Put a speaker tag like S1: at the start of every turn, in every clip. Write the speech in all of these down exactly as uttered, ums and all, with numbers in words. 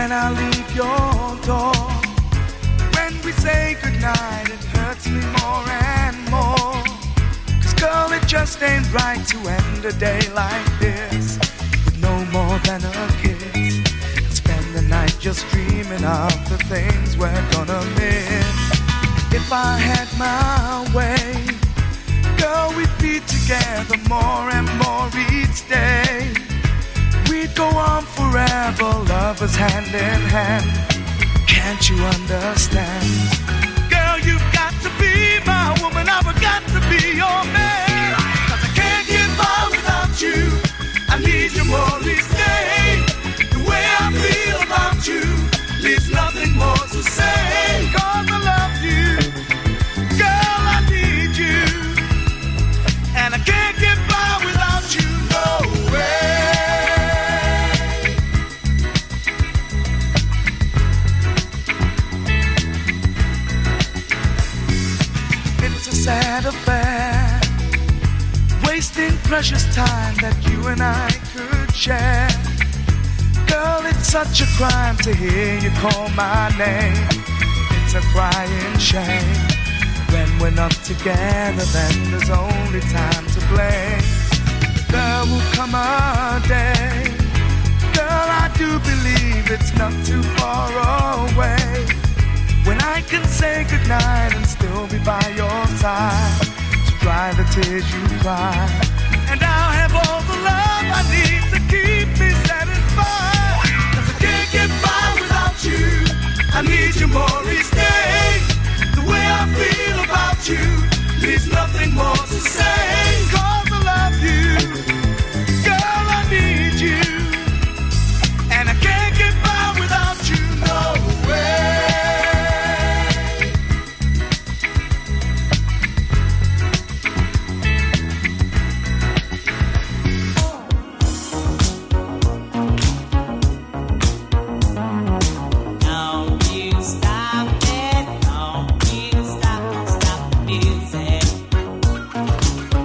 S1: when I leave your door. When we say goodnight, it hurts me more and more. Cause girl, it just ain't right to end a day like this with no more than a kiss, and spend the night just dreaming of the things we're gonna miss. If I had my way, girl, we'd be together more and more each day. We'd go on forever, lovers hand in hand. Can't you understand? Girl, you've got to be my woman, I've got to be your man. Cause I can't get by without you, I need you more each day. The way I feel about you leaves nothing more to say. Cause I love you, girl, I need you, and I can't get by without you, no way. It's a sad affair, wasting precious time that you and I could share. Girl, it's such a crime to hear you call my name. It's a crying shame. When we're not together, then there's only time to blame. There will come a day, girl, I do believe it's not too far away, when I can say goodnight and still be by your side, to dry the tears you cry. And I'll have all the love I need to keep me satisfied. Cause I can't get by without you, I need you more each day. The way I feel about you leaves nothing more to say. Cause I love you, girl, I need you, and I can't get by without you, no way.
S2: Stop, stop the music.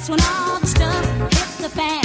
S2: when all the stuff hits the fan.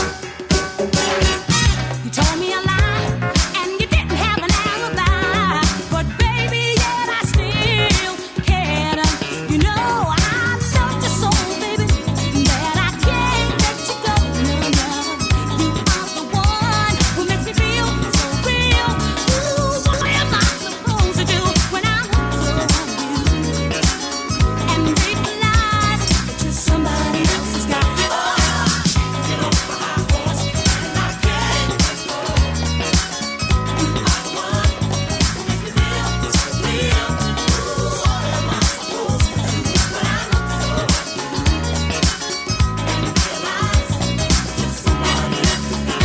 S2: You told me a lie, and you didn't have an alibi. But baby, yet I still cared. You know I loved you so, baby, that I can't let you go. No, no, you are the one who makes me feel so real. Ooh, what am I supposed to do when I'm hooked on you and realize that you're somebody else's guy? Get off my high horse, and I can't let go. You are the one who makes me feel so real. Ooh, what am I supposed to do when I'm hooked on you and realize that you're somebody else's guy?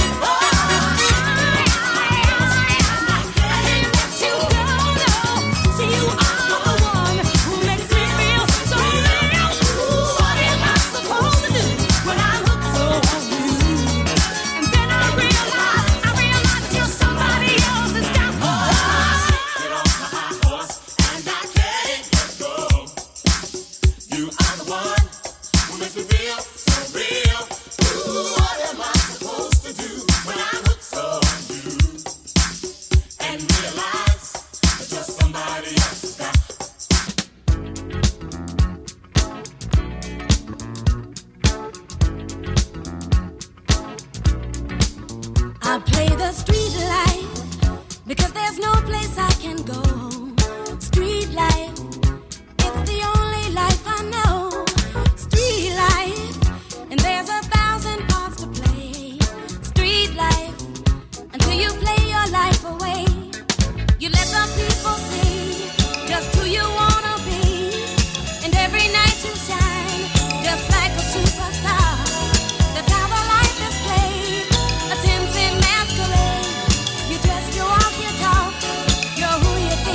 S2: And I can't let you go, no. See, you are the one who makes me feel so real. Ooh, what am I supposed to do when I'm hooked on you? And then I realize, I realize that you're somebody else's guy. Get off my high horse, and I can't let go. You are the one who makes me feel so real. Ooh, what am I supposed to do when I'm hooked on you and realize that you're somebody else's guy? I play the street life because there's no place I can go. Street life, it's the only life I know. Street life, and there's a thousand parts to play. Street life, until you play your life away. You let the people see just who you wanna be, and every night you shine just like a superstar. That's how the life is played, a ten-cent masquerade. You dress, you walk, you talk, you're who you think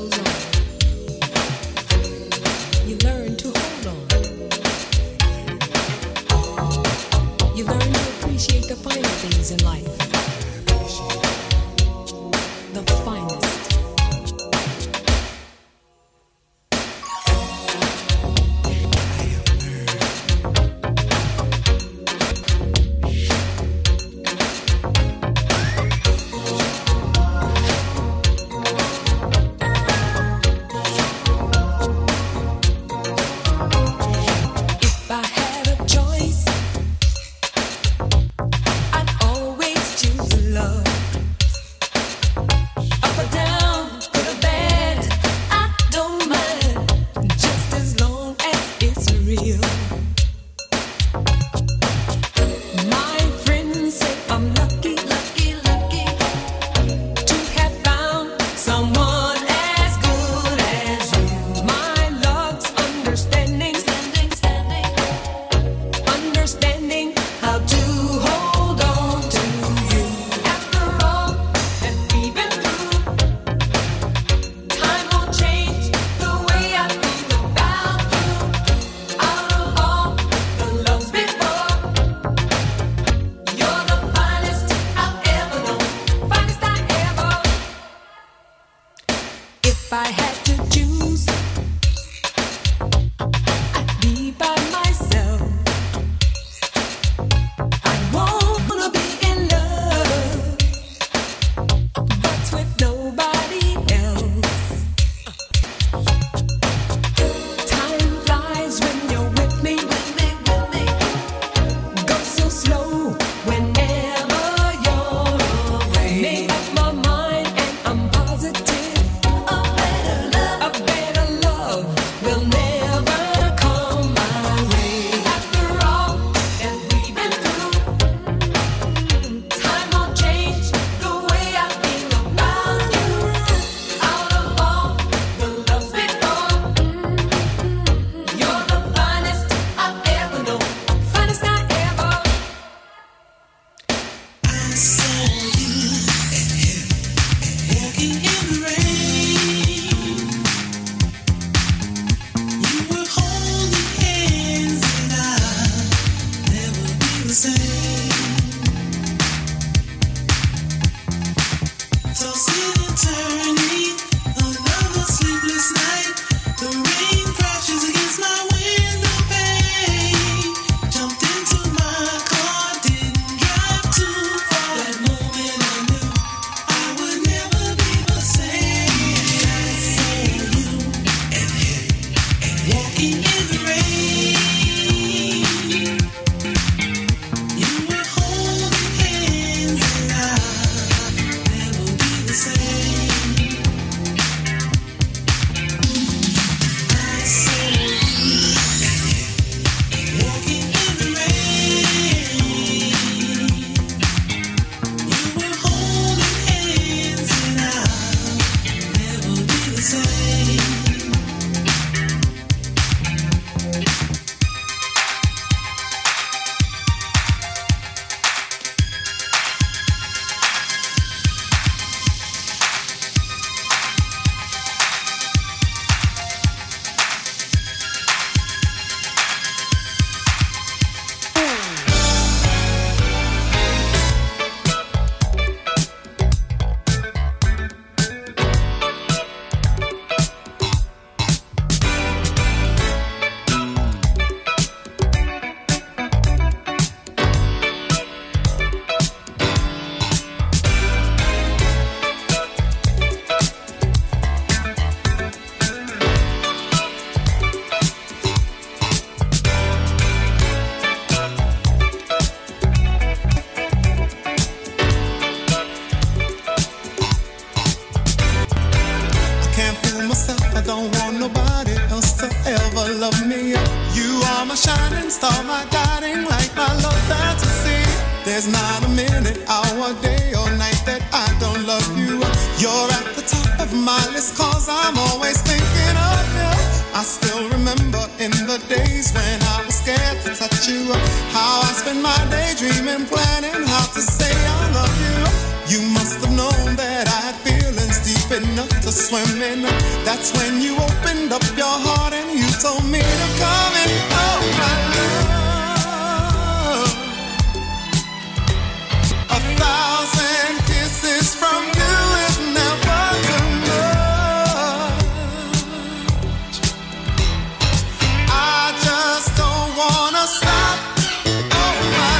S3: goes on, you learn to hold on. You learn to appreciate the finer things in life. The finest.
S4: There's not a minute, hour, day or night that I don't love you. You're at the top of my list cause I'm always thinking of you. I still remember in the days when I was scared to touch you, how I spent my day dreaming, planning how to say I love you. You must have known that I had feelings deep enough to swim in. That's when you opened up your heart and you told me to come and oh my love. A thousand kisses from you is never too much. I just don't wanna stop. Oh my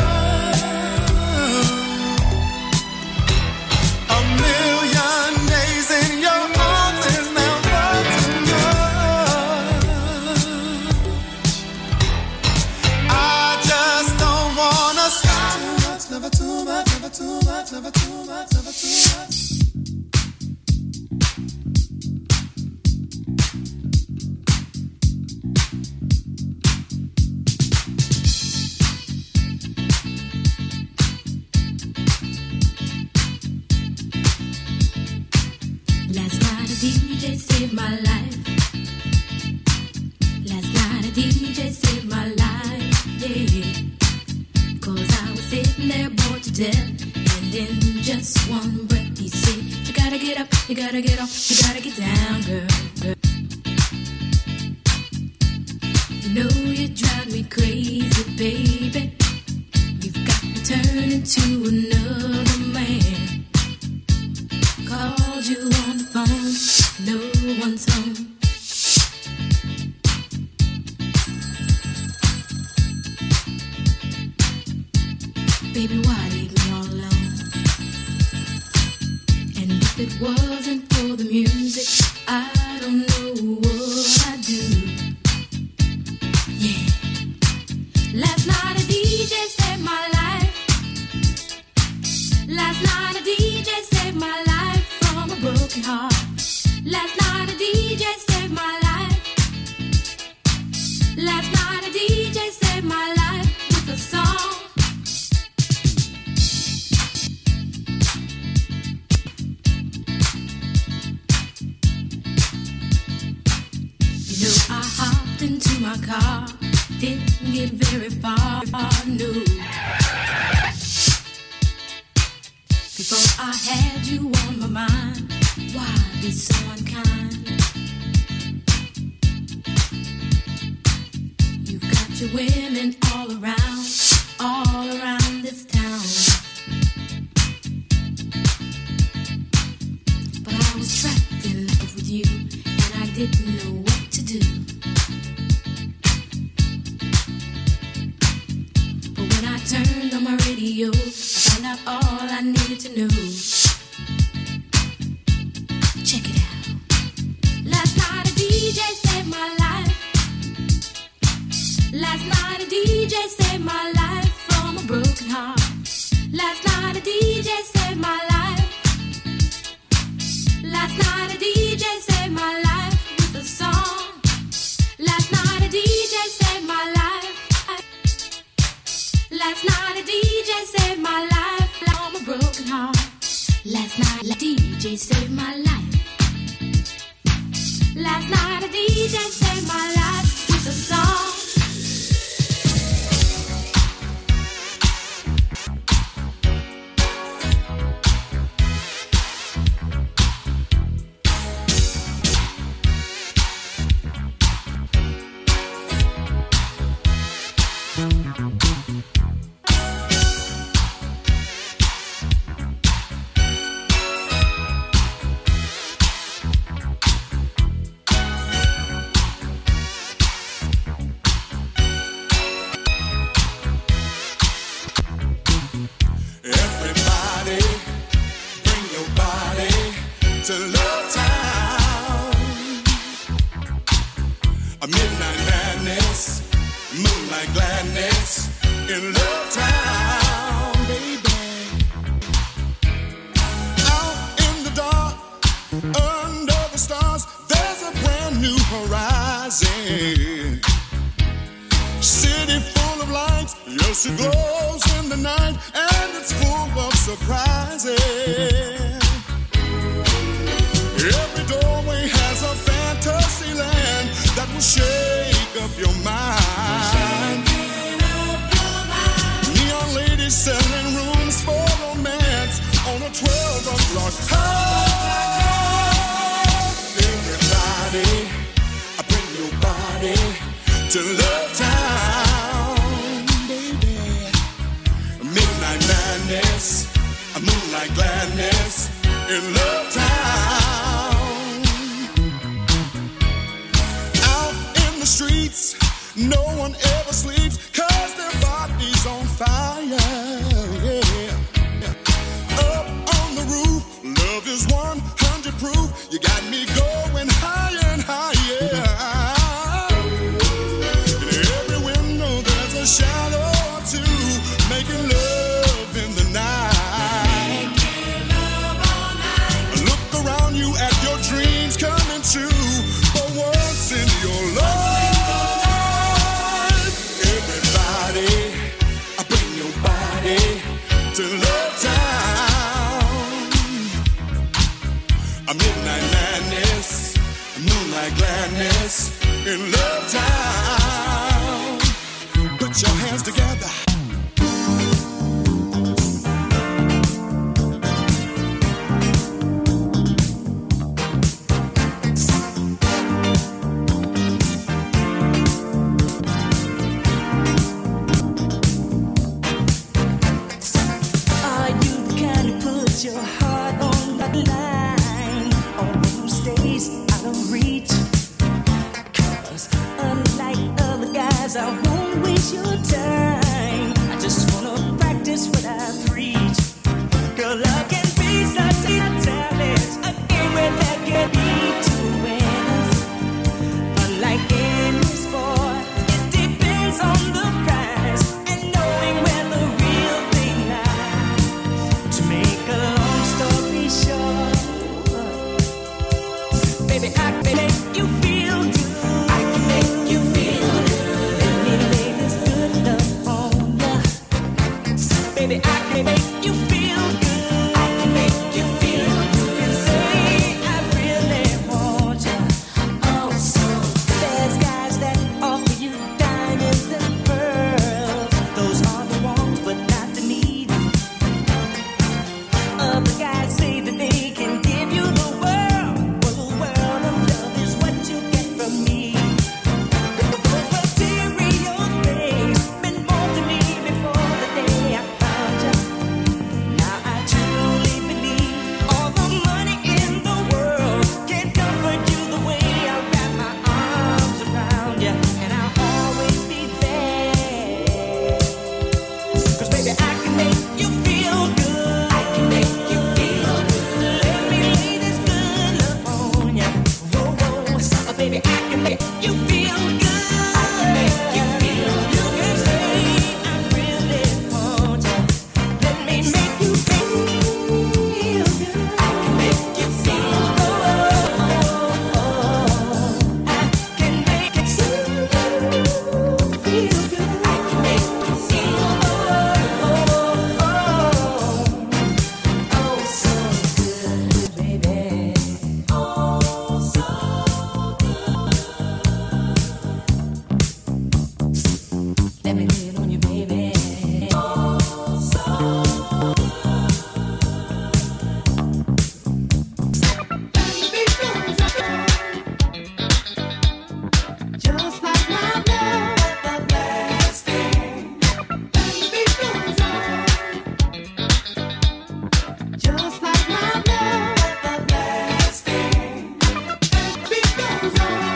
S4: love. A million days in your arms is never too much. I just don't wanna stop. Never too much, never too much, never too much, never too much.
S3: Last night a D J saved my life. Last night a D J saved my life, yeah. Cause I was sitting there bored to death, and in just one breath he said, you gotta get up, you gotta get off, you gotta get down, girl, girl. You know you drive me crazy, baby. You've got to turn into another man. Called you on the phone, no one's home. Baby, why leave me all alone? And if it wasn't for the music, I don't know what I'd do. Yeah. Last night a D J saved my life. Last night a D J saved my life from a broken heart. Last night a D J saved my life. Last night a D J saved my life with a song. You know I hopped into my car, didn't get very far, no. Before I had you on my mind, why be so unkind? You've got your women all around, all around this town. But I was trapped in love with you, and I didn't know what to do. But when I turned on my radio, I found out all I needed to know. Check it out. Last night a D J saved my life. Last night a D J saved my life from a broken heart. Last night a D J saved my life. Last night a D J saved my life with a song. Last night a D J saved my life. Last night a D J saved my life from a broken heart. Last night a D J saved my life. Last night a D J saved my life with a song.
S4: Everybody, bring your body to Love Town. A midnight madness, moonlight gladness in Love Town, baby. Out in the dark, under the stars, there's a brand new horizon. City full of lights, yes it glows in the night, and it's full of surprises. Every doorway has a fantasy land that will shake up your mind. Neon ladies selling rooms for romance on a twelve o'clock high. Every Everybody, I bring your body to Love Town, baby. Midnight madness, a moonlight gladness in Love Town. Out in the streets, no one ever sleeps, 'cause their body's on fire, yeah. Up on the roof, love is one hundred proof. You got me going higher and higher. In every window there's a shadow or two, making love in the night. Making love all night. Look around you at your dreams coming true, for once in your life. Everybody, I bring your body to Love Town. A midnight madness, a moonlight gladness in Love Town. Put your hands together.
S2: Are you the kind to put your heart on the line, or who stays out of reach? 'Cause unlike other guys, I won't waste your time. I just wanna practice what I preach. Girl, love can be such a talent, a game where there can be two winners. Unlike any sport, it depends on the prize and knowing where the real thing lies. To make a long story short, baby, I can make you feel good. I can make you feel good. Let me lay this good love on ya. Baby, I can make you feel good. I can make you feel good. And say I really want ya. Oh, so there's guys that offer you diamonds and pearls. Those are the ones, but not the needy. Other guys say that they can give you the world. Well, the world of love is what you get from me. Those material things meant more to me before the day I found you. Now I truly believe all the money in the world can't comfort you the way I wrap my arms around you, and I'll always be there. 'Cause baby, I can make you feel good. I can make you feel good. Let me lay this good love on ya. Whoa, whoa. Oh, baby, I can make you feel good. I can make you feel good. You can say I really want ya. Let me make you feel good. I can make you feel good. I can make you feel good. I can make you feel good. Oh, so good, baby. Oh, so good. Let me lay it on you, baby. Oh, so just like my love, everlasting. Baby goes on. Just like my love, everlasting. Baby goes on.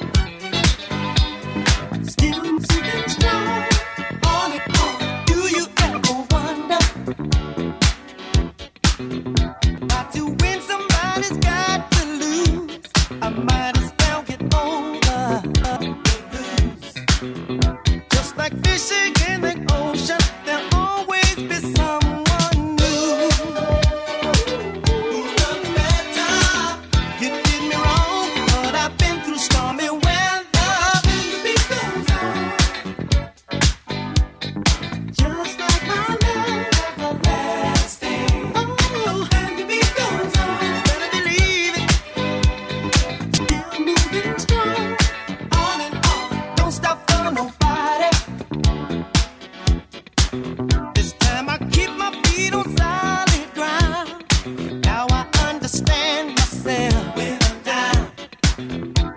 S2: Still sitting strong, on and on. Do you ever wonder about to win somebody's got to lose? I might as well get over the blues. Just like fishing in the ocean, there'll always be someone new. Who look better? You did me wrong, but I've been through stormy weather. The beat goes on. Just like my love, everlasting. Oh, and the beat goes on. Better believe it. Still moving strong, on and on. Don't stop for nobody. This time I keep my feet on solid ground. Now I understand myself when I'm down.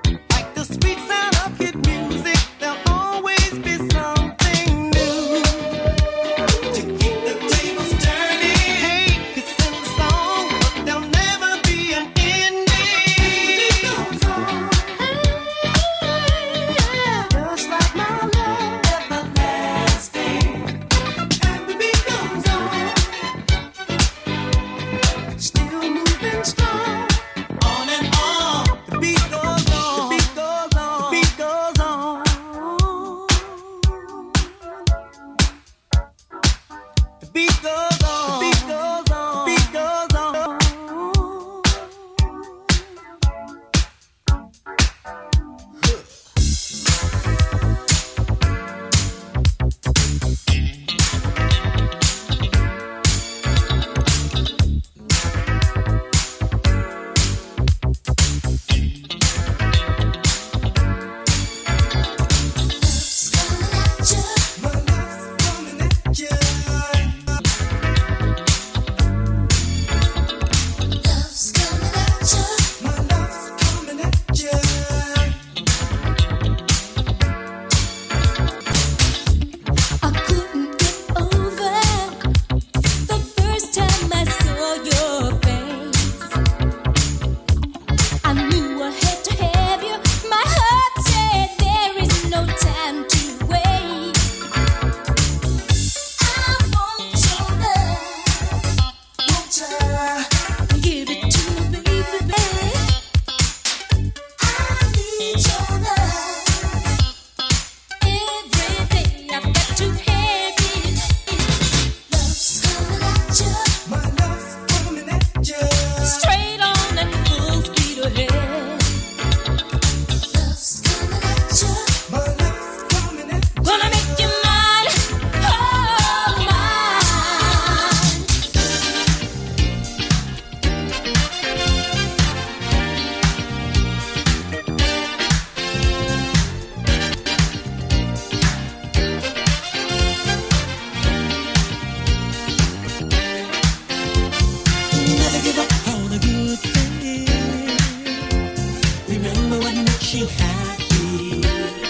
S5: you happy.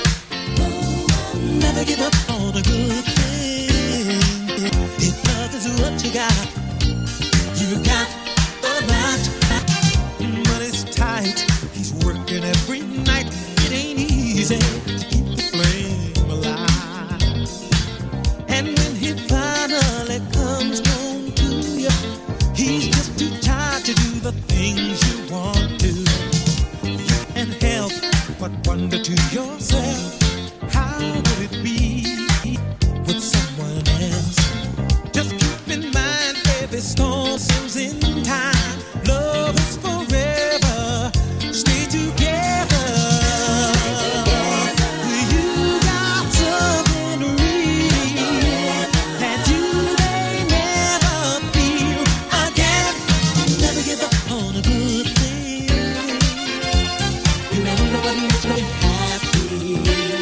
S5: Never give up on a good thing. If love is what you got, you got a lot. But it's tight. He's working every night. It ain't easy to keep the flame alive. And when he finally comes home to you, he's just too tired to do the things you want to. You can't help but wonder to yourself, how would it be with someone else? Just keep in mind, every storm seems in time. Love is forever. Stay together. You got something real that you may never feel again. Never give up on a good thing. You never know what makes me happy.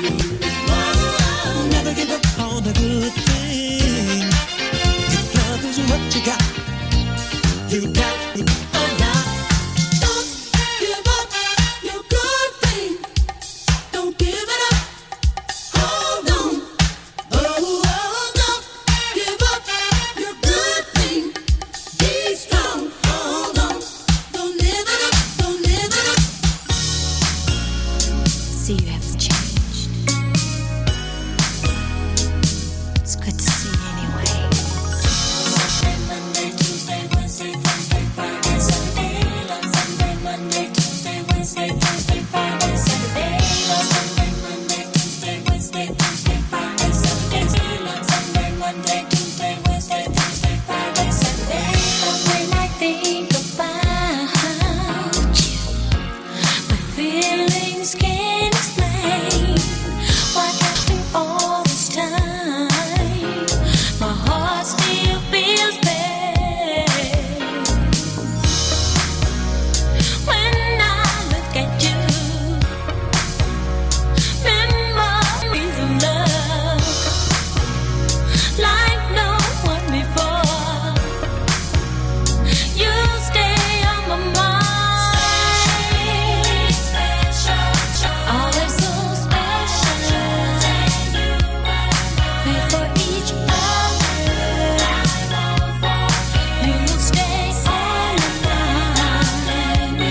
S5: Never give up on a good thing. If love is what you got, you got a lot.
S3: Don't give up your good thing. Don't give it up. Hold on. Oh, oh, don't give up your good thing. Be strong. Hold on. Don't live it up. Don't live it up.
S2: See, you have changed. It's good to see you anyway.
S3: Sunday, Monday, Tuesday, Wednesday, Thursday, Friday, Saturday. Love Sunday, Monday, Tuesday, Wednesday, Thursday, Friday, Saturday. Love Sunday, Monday, Tuesday, Wednesday, Thursday, Friday, Saturday. Love Sunday, Monday, Tuesday, Wednesday, Thursday, Friday, Saturday.
S2: But when I think about you, my feelings can't explain why after all this time, my heart still feels pain. When I look at you, memories of love, like no one before. You stay on my mind, always so special. Wait for each other, you will stay all mine,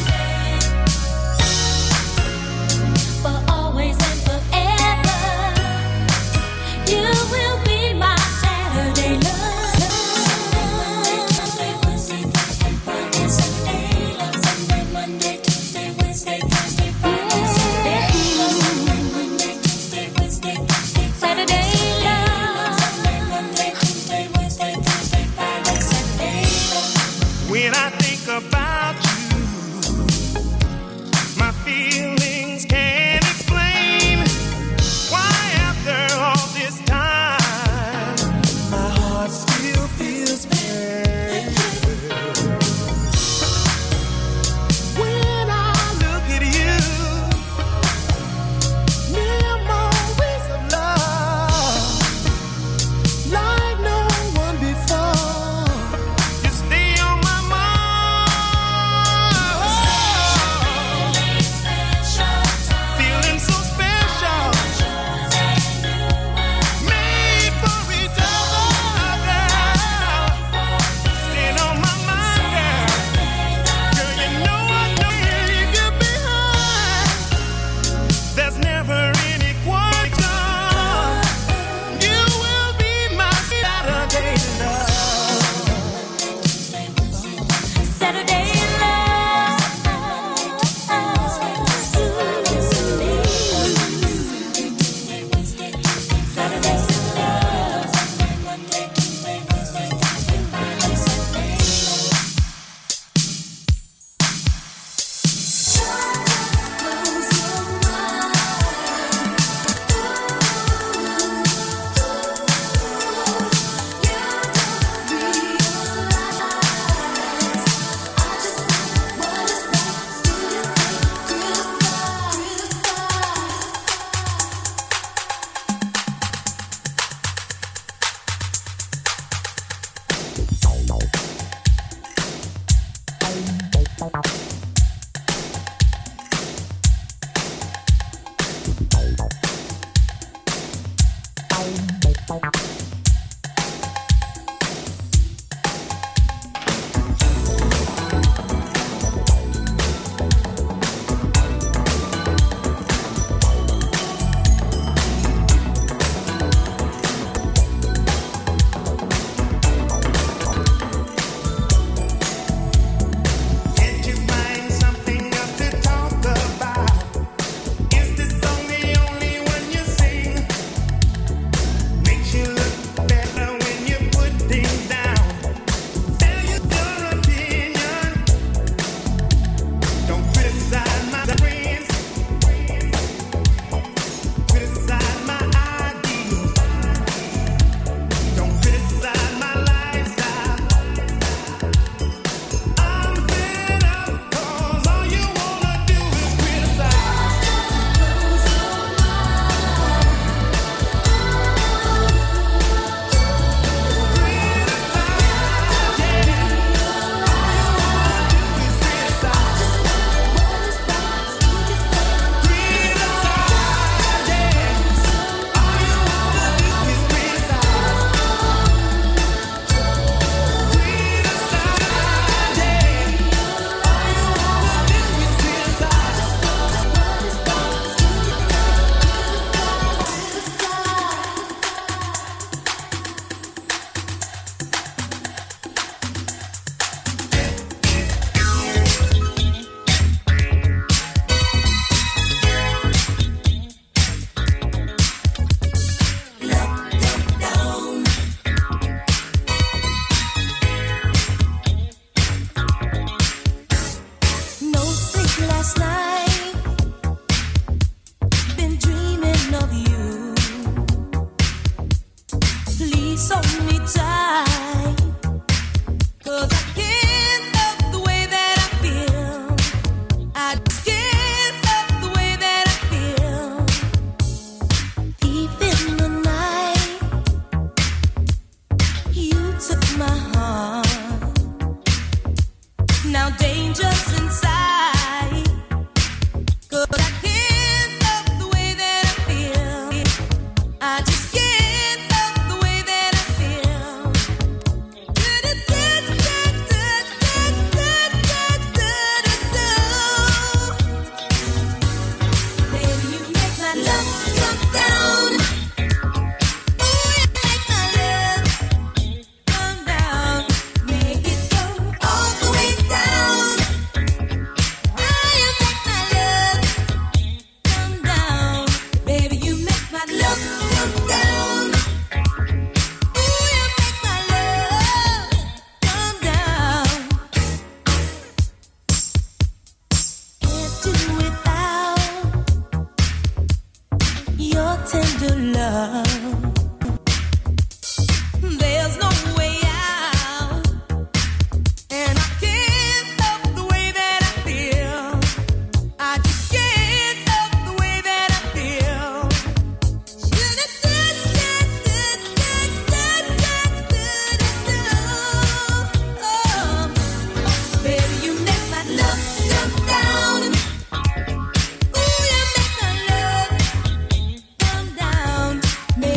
S2: for always and forever. You will be my Saturday love.
S3: Sunday, Wednesday, Thursday, Friday, Saturday. Love Sunday, Monday, Tuesday, Wednesday, Thursday, Friday, Saturday. Love Sunday, Monday, Tuesday, Wednesday, Thursday,
S2: Saturday love.
S3: Sunday, Monday, Tuesday, Wednesday, Thursday, Friday, Saturday.
S1: When I think about you, my feelings can't explain why after all this time, my heart still feels pain. When I look at you, memories of love, like no one before. You stay on my mind.
S2: Make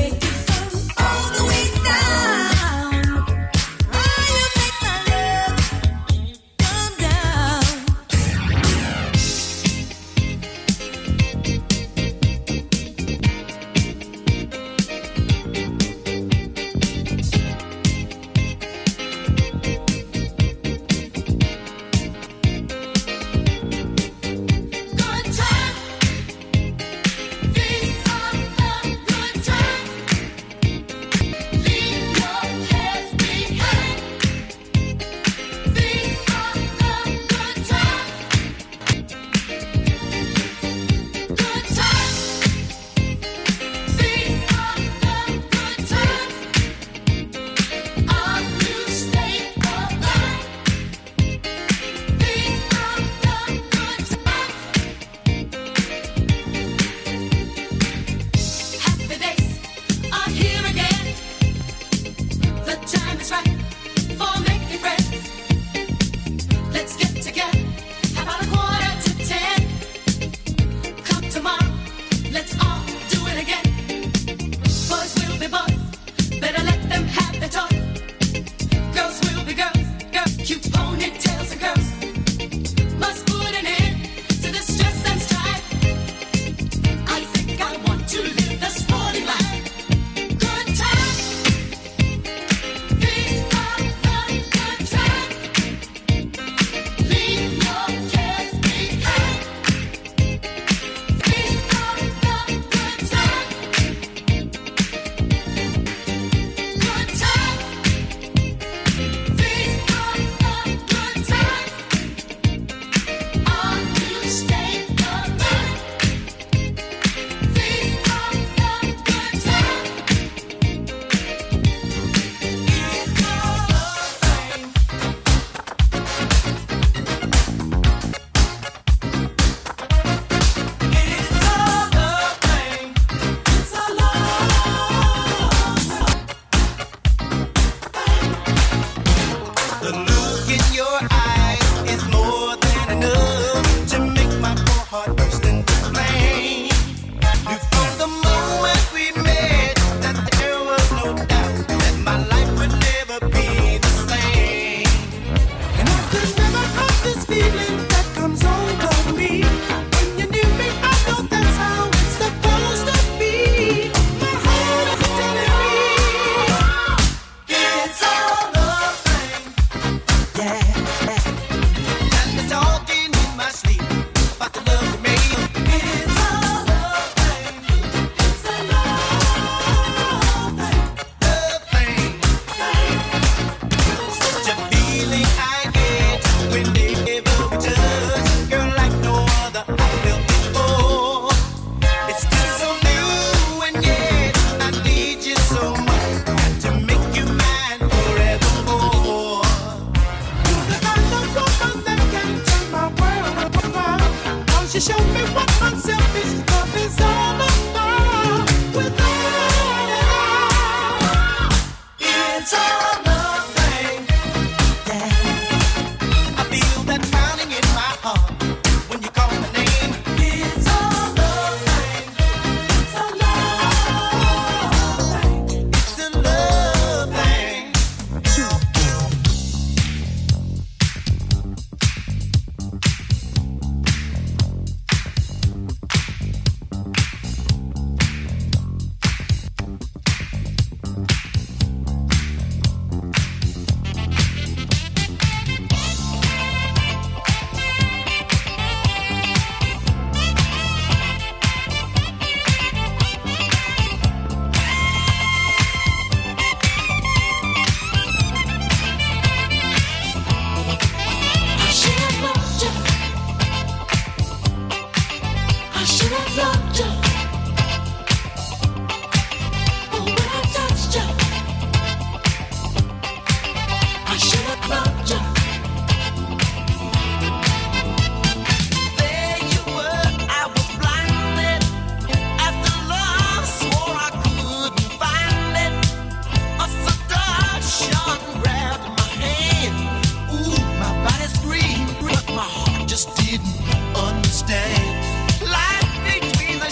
S6: Just didn't understand life between the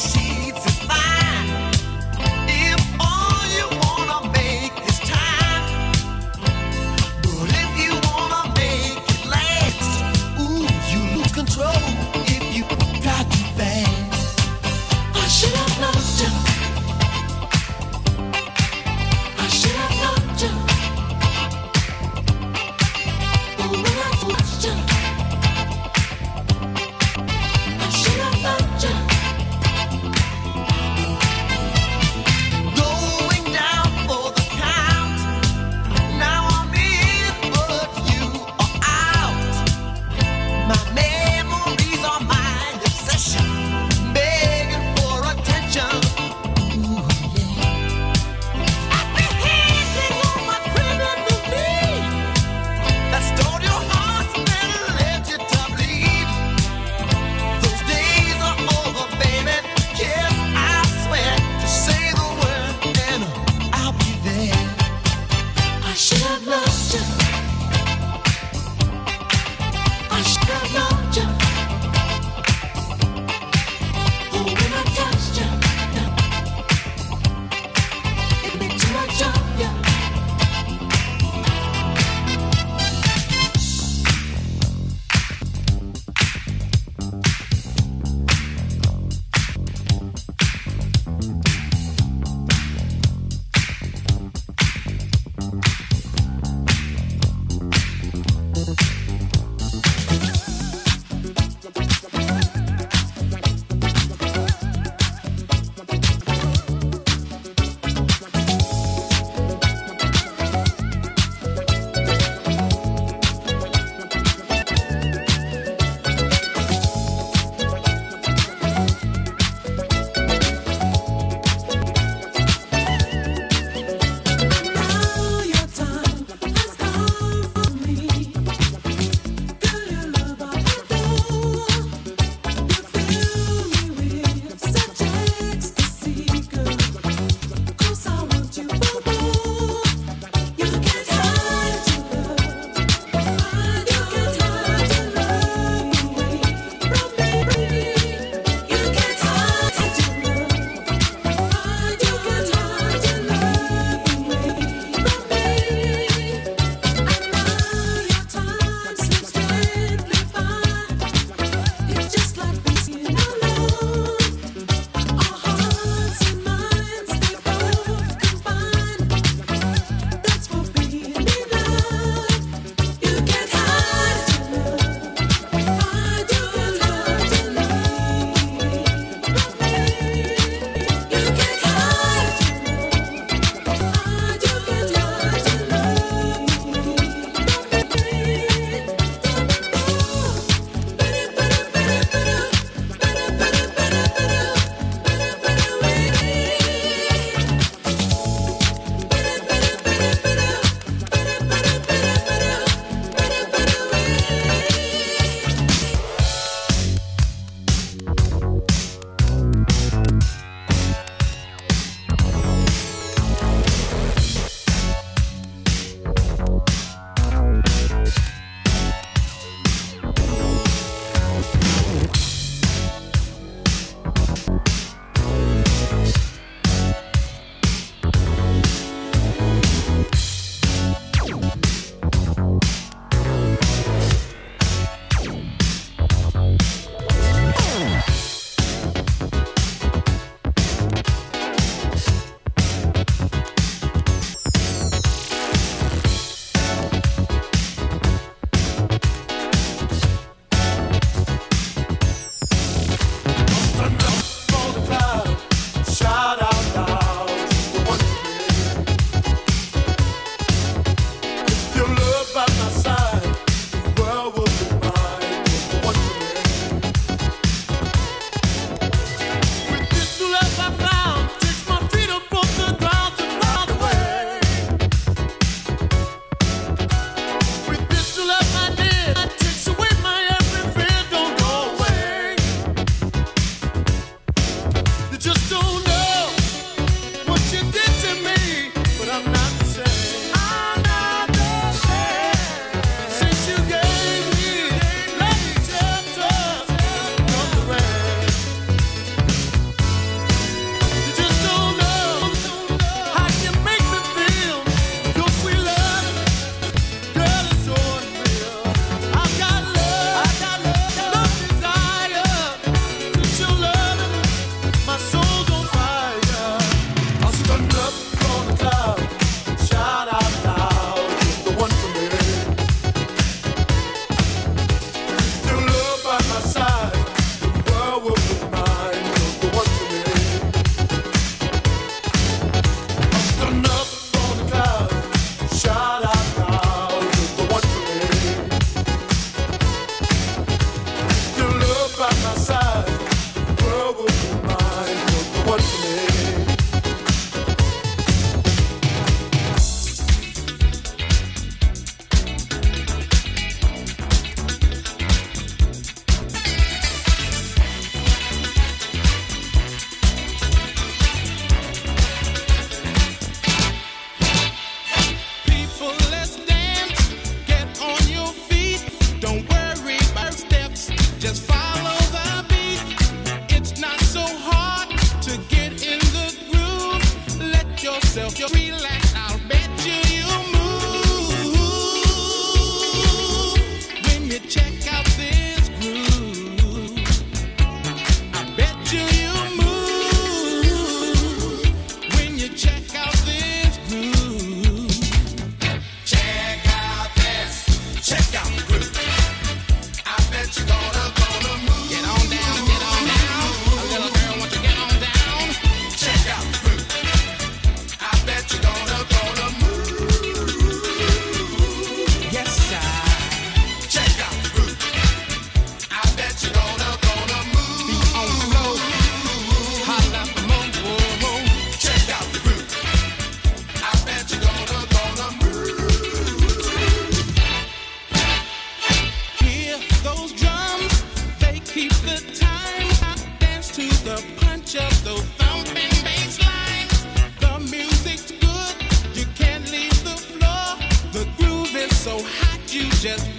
S6: so hot you just